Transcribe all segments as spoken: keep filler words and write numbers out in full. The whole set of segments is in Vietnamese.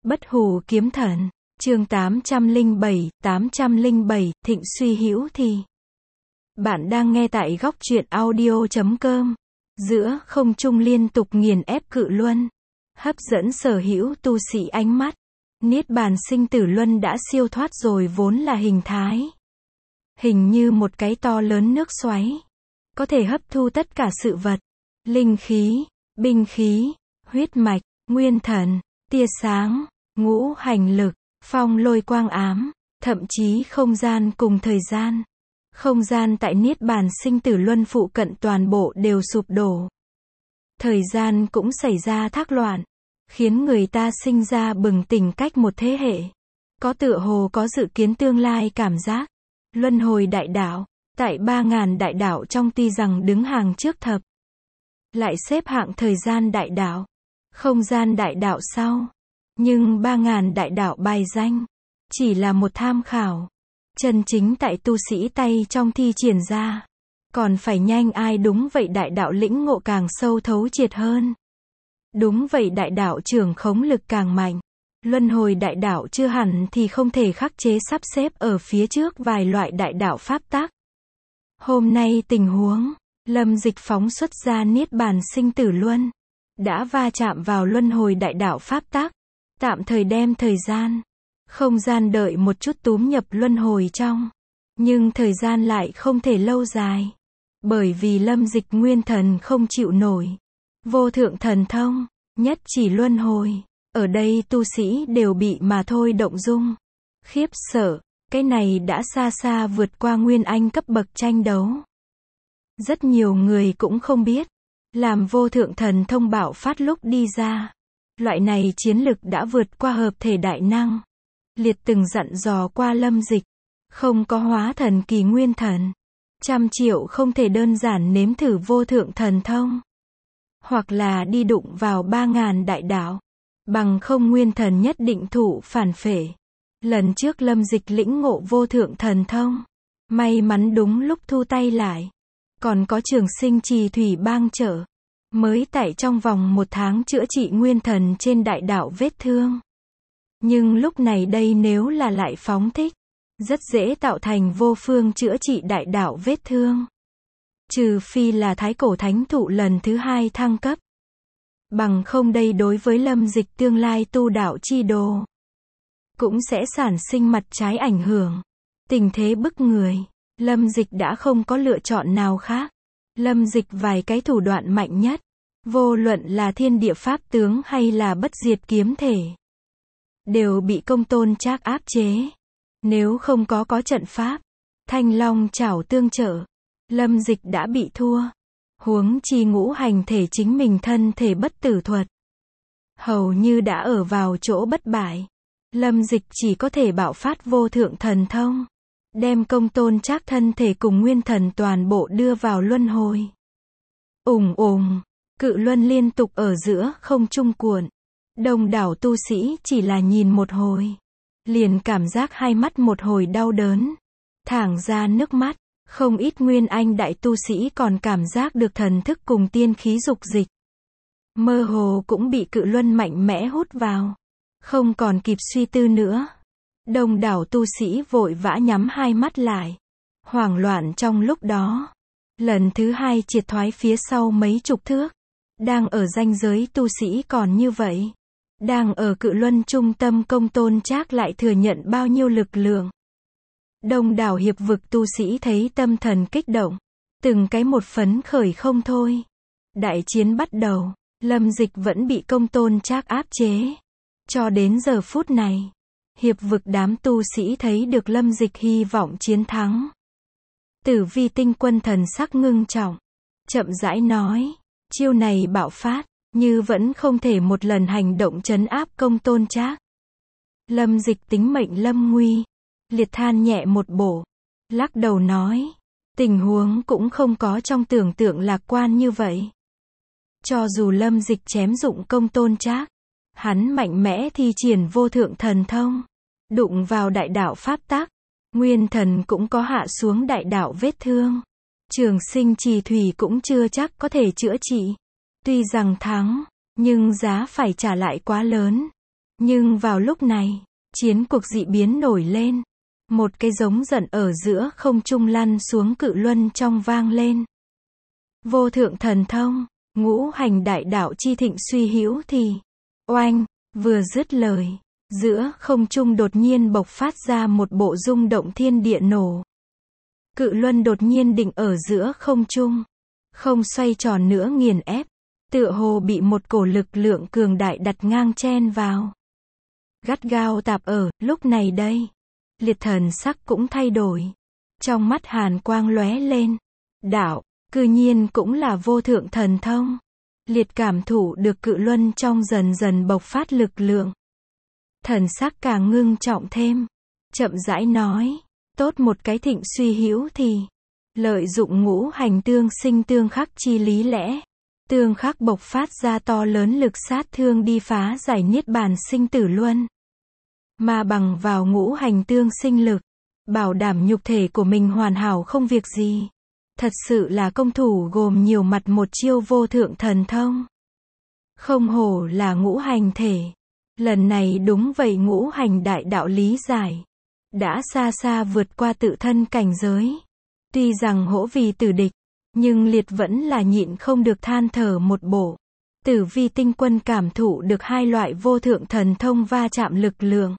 Bất hủ kiếm thần, chương tám trăm lẻ bảy, tám trăm lẻ bảy, Thịnh Suy Hữu Thì. Bạn đang nghe tại góc truyện audio chấm com. Giữa không trung liên tục nghiền ép cự luân, hấp dẫn sở hữu tu sĩ ánh mắt. Niết bàn sinh tử luân đã siêu thoát rồi vốn là hình thái. Hình như một cái to lớn nước xoáy. Có thể hấp thu tất cả sự vật. Linh khí, binh khí, huyết mạch, nguyên thần, tia sáng, ngũ hành lực, phong lôi quang ám, thậm chí không gian cùng thời gian. Không gian tại Niết bàn sinh tử luân phụ cận toàn bộ đều sụp đổ. Thời gian cũng xảy ra thác loạn, khiến người ta sinh ra bừng tỉnh cách một thế hệ. Có tựa hồ có dự kiến tương lai cảm giác. Luân hồi đại đạo, tại ba ngàn đại đạo trong tuy rằng đứng hàng trước thập. Lại xếp hạng thời gian đại đạo, không gian đại đạo sau. Nhưng ba ngàn đại đạo bài danh, chỉ là một tham khảo. Chân chính tại tu sĩ tay trong thi triển ra. Còn phải nhanh ai đúng vậy đại đạo lĩnh ngộ càng sâu thấu triệt hơn. Đúng vậy đại đạo trưởng khống lực càng mạnh. Luân hồi đại đạo chưa hẳn thì không thể khắc chế sắp xếp ở phía trước vài loại đại đạo pháp tắc. Hôm nay tình huống, Lâm Dịch phóng xuất ra Niết bàn sinh tử luân. Đã va chạm vào luân hồi đại đạo pháp tắc. Tạm thời đem thời gian, không gian đợi một chút túm nhập luân hồi trong. Nhưng thời gian lại không thể lâu dài. Bởi vì Lâm Dịch nguyên thần không chịu nổi. Vô thượng thần thông, nhất chỉ luân hồi. Ở đây tu sĩ đều bị mà thôi động dung. Khiếp sợ, cái này đã xa xa vượt qua nguyên anh cấp bậc tranh đấu. Rất nhiều người cũng không biết. Làm vô thượng thần thông bạo phát lúc đi ra. Loại này chiến lực đã vượt qua hợp thể đại năng. Liệt từng dặn dò qua Lâm Dịch. Không có hóa thần kỳ nguyên thần. Trăm triệu không thể đơn giản nếm thử vô thượng thần thông. Hoặc là đi đụng vào ba ngàn đại đạo. Bằng không nguyên thần nhất định thụ phản phệ. Lần trước Lâm Dịch lĩnh ngộ vô thượng thần thông. May mắn đúng lúc thu tay lại. Còn có Trường Sinh Trì Thủy bang trợ. Mới tại trong vòng một tháng chữa trị nguyên thần trên đại đạo vết thương. Nhưng lúc này đây nếu là lại phóng thích. Rất dễ tạo thành vô phương chữa trị đại đạo vết thương. Trừ phi là thái cổ thánh thụ lần thứ hai thăng cấp. Bằng không đây đối với Lâm Dịch tương lai tu đạo chi đồ. Cũng sẽ sản sinh mặt trái ảnh hưởng. Tình thế bức người. Lâm Dịch đã không có lựa chọn nào khác. Lâm Dịch vài cái thủ đoạn mạnh nhất. Vô luận là thiên địa pháp tướng hay là bất diệt kiếm thể. Đều bị Công Tôn Trác áp chế. Nếu không có có trận pháp. Thanh Long chảo tương trợ. Lâm Dịch đã bị thua. Huống chi ngũ hành thể chính mình thân thể bất tử thuật. Hầu như đã ở vào chỗ bất bại. Lâm Dịch chỉ có thể bạo phát vô thượng thần thông. Đem Công Tôn Trác thân thể cùng nguyên thần toàn bộ đưa vào luân hồi. Ùng ùng, cự luân liên tục ở giữa không trung cuộn. Đông đảo tu sĩ chỉ là nhìn một hồi. Liền cảm giác hai mắt một hồi đau đớn. Thẳng ra nước mắt. Không ít nguyên anh đại tu sĩ còn cảm giác được thần thức cùng tiên khí dục dịch. Mơ hồ cũng bị cự luân mạnh mẽ hút vào. Không còn kịp suy tư nữa. Đông đảo tu sĩ vội vã nhắm hai mắt lại. Hoảng loạn trong lúc đó. Lần thứ hai triệt thoái phía sau mấy chục thước. Đang ở ranh giới tu sĩ còn như vậy. Đang ở cự luân trung tâm Công Tôn Trác lại thừa nhận bao nhiêu lực lượng. Đông đảo hiệp vực tu sĩ thấy tâm thần kích động. Từng cái một phấn khởi không thôi. Đại chiến bắt đầu. Lâm Dịch vẫn bị Công Tôn Trác áp chế. Cho đến giờ phút này. Hiệp vực đám tu sĩ thấy được Lâm Dịch hy vọng chiến thắng. Tử Vi Tinh Quân thần sắc ngưng trọng. Chậm rãi nói. Chiêu này bạo phát. Như vẫn không thể một lần hành động trấn áp Công Tôn Trác. Lâm Dịch tính mệnh lâm nguy. Liệt than nhẹ một bổ. Lắc đầu nói. Tình huống cũng không có trong tưởng tượng lạc quan như vậy. Cho dù Lâm Dịch chém dụng Công Tôn Trác. Hắn mạnh mẽ thi triển vô thượng thần thông. Đụng vào đại đạo pháp tắc. Nguyên thần cũng có hạ xuống đại đạo vết thương. Trường Sinh Trì Thủy cũng chưa chắc có thể chữa trị. Tuy rằng thắng, nhưng giá phải trả lại quá lớn. Nhưng vào lúc này, chiến cuộc dị biến nổi lên. Một cái giống giận ở giữa không trung lăn xuống cự luân trong vang lên. Vô thượng thần thông, ngũ hành đại đạo chi thịnh suy hữu thì. Oanh, vừa dứt lời, giữa không trung đột nhiên bộc phát ra một bộ rung động thiên địa nổ. Cự luân đột nhiên định ở giữa không trung, không xoay tròn nữa nghiền ép, tựa hồ bị một cổ lực lượng cường đại đặt ngang chen vào. Gắt gao tạp ở, lúc này đây, Liệt thần sắc cũng thay đổi. Trong mắt hàn quang lóe lên. Đạo, cư nhiên cũng là vô thượng thần thông. Liệt cảm thụ được cự luân trong dần dần bộc phát lực lượng. Thần sắc càng ngưng trọng thêm. Chậm rãi nói, tốt một cái thịnh suy hữu thì. Lợi dụng ngũ hành tương sinh tương khắc chi lý lẽ. Tương khắc bộc phát ra to lớn lực sát thương đi phá giải niết bàn sinh tử luân. Mà bằng vào ngũ hành tương sinh lực, bảo đảm nhục thể của mình hoàn hảo không việc gì. Thật sự là công thủ gồm nhiều mặt một chiêu vô thượng thần thông. Không hổ là ngũ hành thể. Lần này đúng vậy ngũ hành đại đạo lý giải. Đã xa xa vượt qua tự thân cảnh giới. Tuy rằng hỗ vì tử địch, nhưng Liệt vẫn là nhịn không được than thở một bộ. Tử vi tinh quân cảm thụ được hai loại vô thượng thần thông va chạm lực lượng.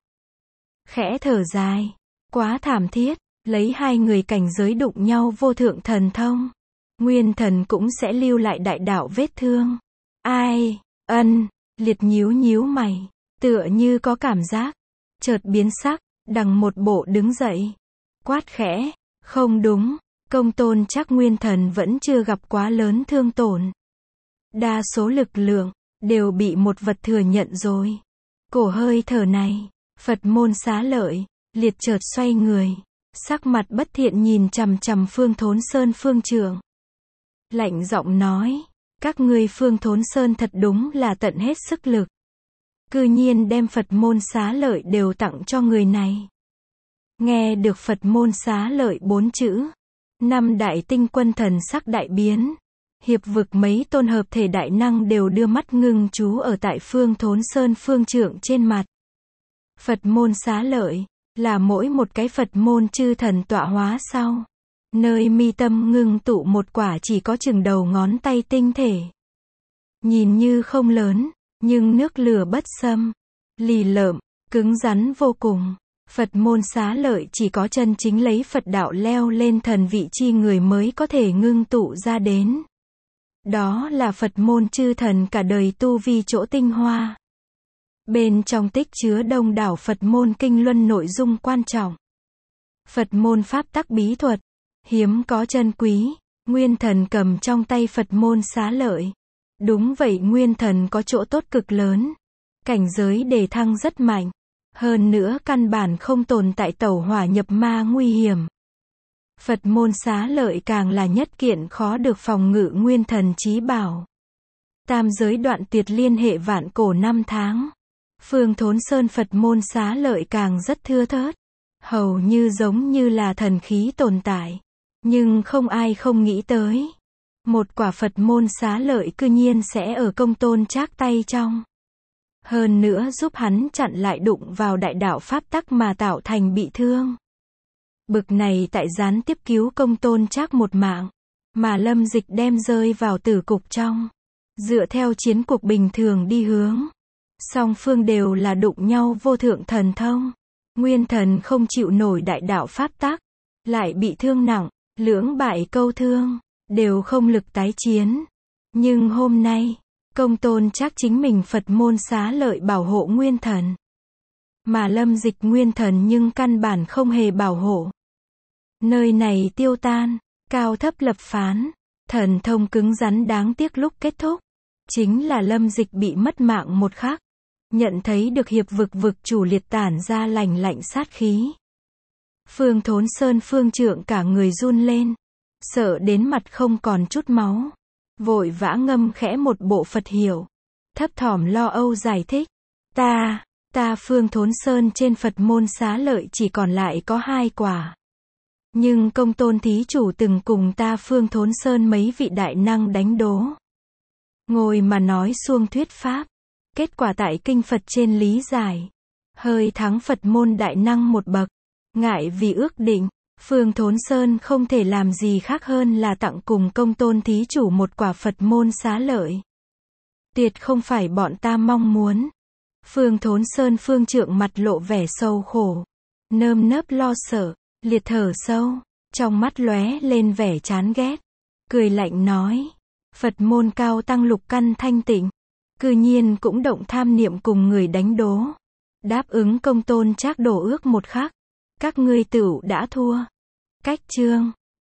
Khẽ thở dài. Quá thảm thiết, lấy hai người cảnh giới đụng nhau vô thượng thần thông. Nguyên thần cũng sẽ lưu lại đại đạo vết thương. Ai, ân, Liệt nhíu nhíu mày. Tựa như có cảm giác. Chợt biến sắc, đằng một bộ đứng dậy. Quát khẽ, không đúng, công tôn chắc nguyên thần vẫn chưa gặp quá lớn thương tổn. Đa số lực lượng, đều bị một vật thừa nhận rồi. Cổ hơi thở này, Phật môn xá lợi, Liệt chợt xoay người. Sắc mặt bất thiện nhìn chằm chằm Phương Thốn Sơn phương trưởng. Lạnh giọng nói, các ngươi Phương Thốn Sơn thật đúng là tận hết sức lực. Cư nhiên đem Phật môn xá lợi đều tặng cho người này. Nghe được Phật môn xá lợi bốn chữ. Năm đại tinh quân thần sắc đại biến. Hiệp vực mấy tôn hợp thể đại năng đều đưa mắt ngưng chú ở tại Phương Thốn Sơn phương trưởng trên mặt. Phật môn xá lợi, là mỗi một cái Phật môn chư thần tọa hóa sau. Nơi mi tâm ngưng tụ một quả chỉ có chừng đầu ngón tay tinh thể. Nhìn như không lớn, nhưng nước lửa bất xâm. Lì lợm, cứng rắn vô cùng. Phật môn xá lợi chỉ có chân chính lấy Phật đạo leo lên thần vị chi người mới có thể ngưng tụ ra đến. Đó là Phật môn chư thần cả đời tu vi chỗ tinh hoa. Bên trong tích chứa đông đảo Phật môn kinh luân nội dung quan trọng. Phật môn pháp tắc bí thuật, hiếm có chân quý. Nguyên thần cầm trong tay Phật môn xá lợi. Đúng vậy, nguyên thần có chỗ tốt cực lớn. Cảnh giới đề thăng rất mạnh. Hơn nữa căn bản không tồn tại tẩu hỏa nhập ma nguy hiểm. Phật môn xá lợi càng là nhất kiện khó được phòng ngự nguyên thần chí bảo. Tam giới đoạn tuyệt liên hệ vạn cổ năm tháng. Phương Thốn Sơn Phật môn xá lợi càng rất thưa thớt. Hầu như giống như là thần khí tồn tại. Nhưng không ai không nghĩ tới. Một quả Phật môn xá lợi cư nhiên sẽ ở công tôn trác tay trong. Hơn nữa giúp hắn chặn lại đụng vào đại đạo pháp tắc mà tạo thành bị thương. Bực này tại gián tiếp cứu công tôn trác một mạng. Mà Lâm Dịch đem rơi vào tử cục trong. Dựa theo chiến cuộc bình thường đi hướng. Song phương đều là đụng nhau vô thượng thần thông. Nguyên thần không chịu nổi đại đạo pháp tắc. Lại bị thương nặng, lưỡng bại câu thương. Đều không lực tái chiến. Nhưng hôm nay, công tôn trác chính mình Phật môn xá lợi bảo hộ nguyên thần. Mà Lâm Dịch nguyên thần nhưng căn bản không hề bảo hộ. Nơi này tiêu tan, cao thấp lập phán, thần thông cứng rắn đáng tiếc lúc kết thúc. Chính là Lâm Dịch bị mất mạng một khắc. Nhận thấy được hiệp vực vực chủ Liệt tản ra lành lạnh sát khí. Phương Thốn Sơn phương trượng cả người run lên. Sợ đến mặt không còn chút máu. Vội vã ngâm khẽ một bộ Phật hiệu. Thấp thỏm lo âu giải thích. Ta, ta Phương Thốn Sơn trên Phật môn xá lợi chỉ còn lại có hai quả. Nhưng công tôn thí chủ từng cùng ta Phương Thốn Sơn mấy vị đại năng đánh đố. Ngồi mà nói xuông thuyết pháp. Kết quả tại kinh Phật trên lý giải, hơi thắng Phật môn đại năng một bậc. Ngại vì ước định, Phương Thốn Sơn không thể làm gì khác hơn là tặng cùng Công Tôn thí chủ một quả Phật môn xá lợi. Tuyệt không phải bọn ta mong muốn. Phương Thốn Sơn phương trượng mặt lộ vẻ sâu khổ, nơm nớp lo sợ, liệt thở sâu, trong mắt lóe lên vẻ chán ghét, cười lạnh nói: Phật môn cao tăng lục căn thanh tịnh, cư nhiên cũng động tham niệm cùng người đánh đố. Đáp ứng Công Tôn Trác đổ ước một khắc, các ngươi tửu đã thua. Cách chương